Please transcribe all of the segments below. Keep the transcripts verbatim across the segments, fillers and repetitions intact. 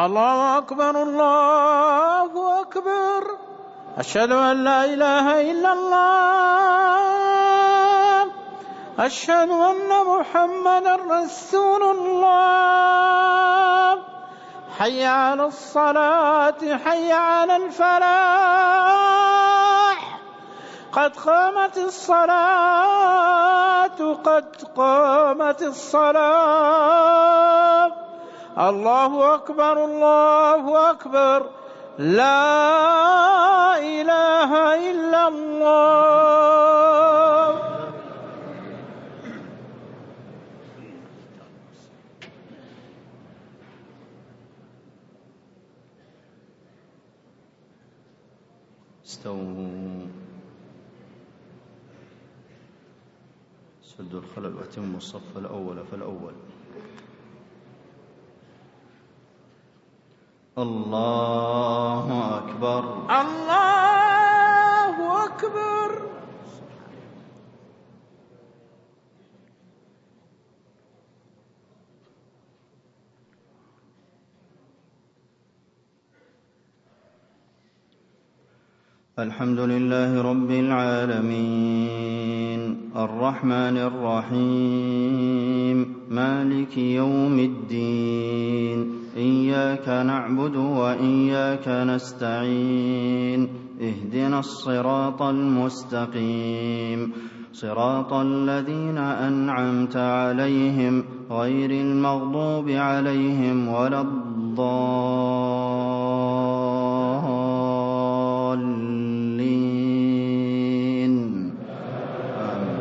الله أكبر الله أكبر. أشهد أن لا إله إلا الله. أشهد أن محمدا رسول الله. حي على الصلاة حي على الفلاح. قد قامت الصلاة قد قامت الصلاة. الله أكبر الله أكبر. لا إله إلا الله. استووا سدوا الخلل واتموا الصف الأول فالأول. الله أكبر الله أكبر. الحمد لله رب العالمين الرحمن الرحيم مالك يوم الدين إياك نعبد وإياك نستعين اهدنا الصراط المستقيم صراط الذين أنعمت عليهم غير المغضوب عليهم ولا الضالين آمين.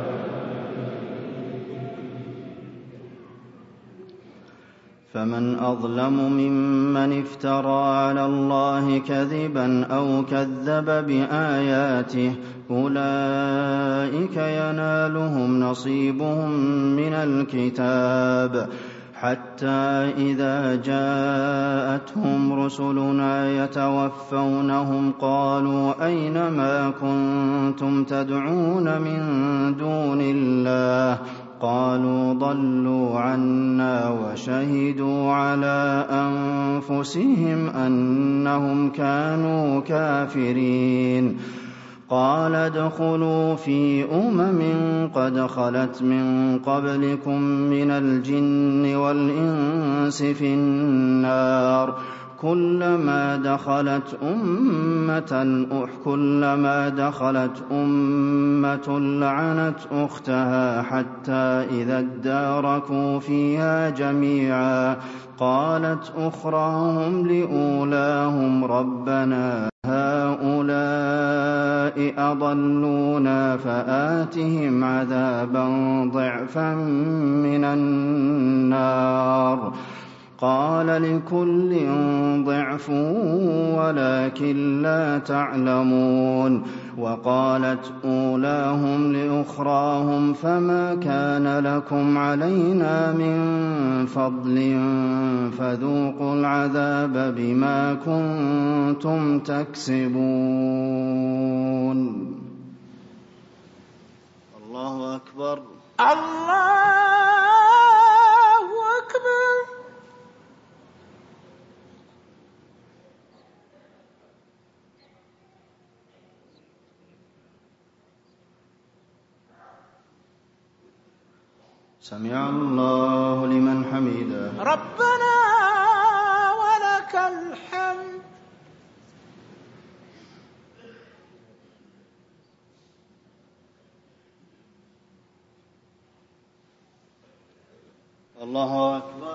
فمن أظلم ممن افترى على الله كذبا أو كذب بآياته أولئك ينالهم نصيبهم من الكتاب حتى إذا جاءتهم رسلنا يتوفونهم قالوا أين ما كنتم تدعون من دون الله قالوا ضلوا عنا وشهدوا على أنفسهم أنهم كانوا كافرين. قال ادخلوا في أمم قد خلت من قبلكم من الجن والإنس في النار كلما دخلت أمة كلما دخلت أمة لعنت أختها حتى إذا اداركوا فيها جميعا قالت أخراهم لأولاهم ربنا هؤلاء أضلونا فآتهم عذابا ضعفا من النار قال لكل ضعف ولكن لا تعلمون. وقالت أولاهم لأخراهم فما كان لكم علينا من فضل فذوقوا العذاب بما كنتم تكسبون. الله أكبر الله أكبر. سمع الله لمن حمده ربنا ولك الحمد. الله أكبر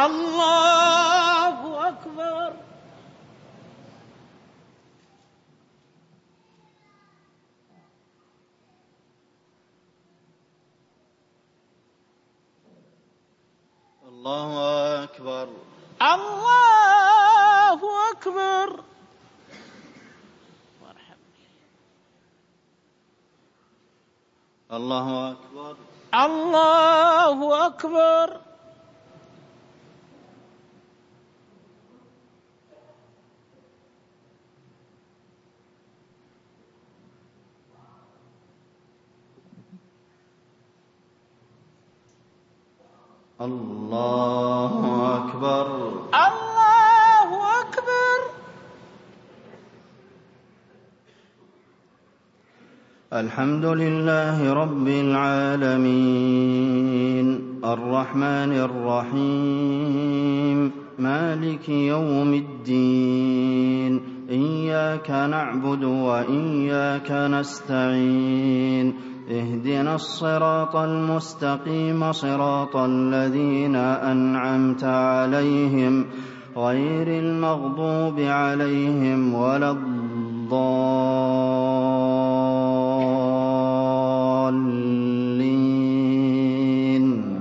الله أكبر. الله أكبر الله أكبر. الله أكبر الله أكبر. الله أكبر الله الحمد لله رب العالمين الرحمن الرحيم مالك يوم الدين إياك نعبد وإياك نستعين اهدنا الصراط المستقيم صراط الذين أنعمت عليهم غير المغضوب عليهم ولا الضالين.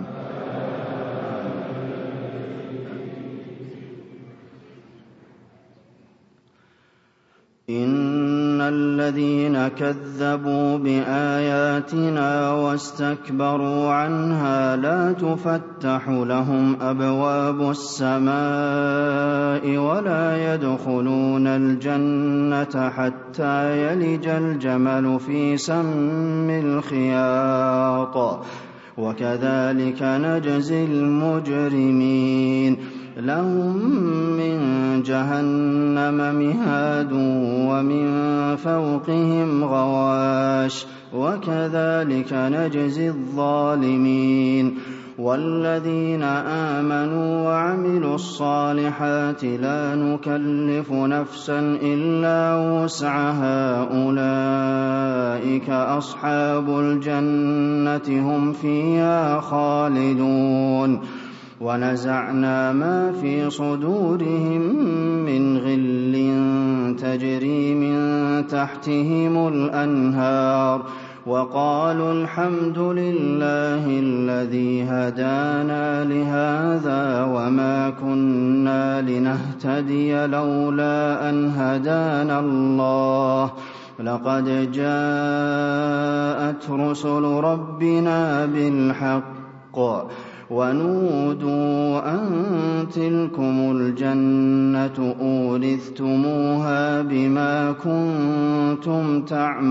إن الذين كذبوا بآياتنا واستكبروا عنها لا تفتح لهم أبواب السماء ولا يدخلون الجنة حتى يلج الجمل في سم الخياط وكذلك نجزي المجرمين. لهم من جهنم مهاد ومن فوقهم غواش وكذلك نجزي الظالمين. والذين آمنوا وعملوا الصالحات لا نكلف نفسا إلا وسعها أولئك أصحاب الجنة هم فيها خالدون. ونزعنا ما في صدورهم من غل تجري من تحتهم الأنهار وقالوا الحمد لله الذي هدانا لهذا وما كنا لنهتدي لولا أن هدانا الله لقد جاءت رسل ربنا بالحق ونودوا أن تلكم الجنة أورثتموها بما كنتم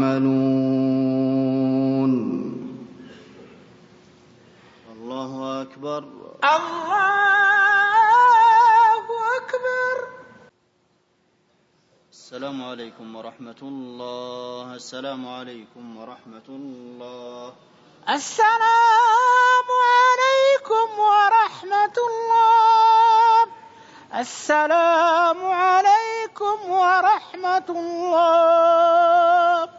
تعملون. الله أكبر الله أكبر. السلام عليكم ورحمة الله. السلام عليكم ورحمة الله. السلام عليكم ورحمة الله. السلام عليكم ورحمة الله.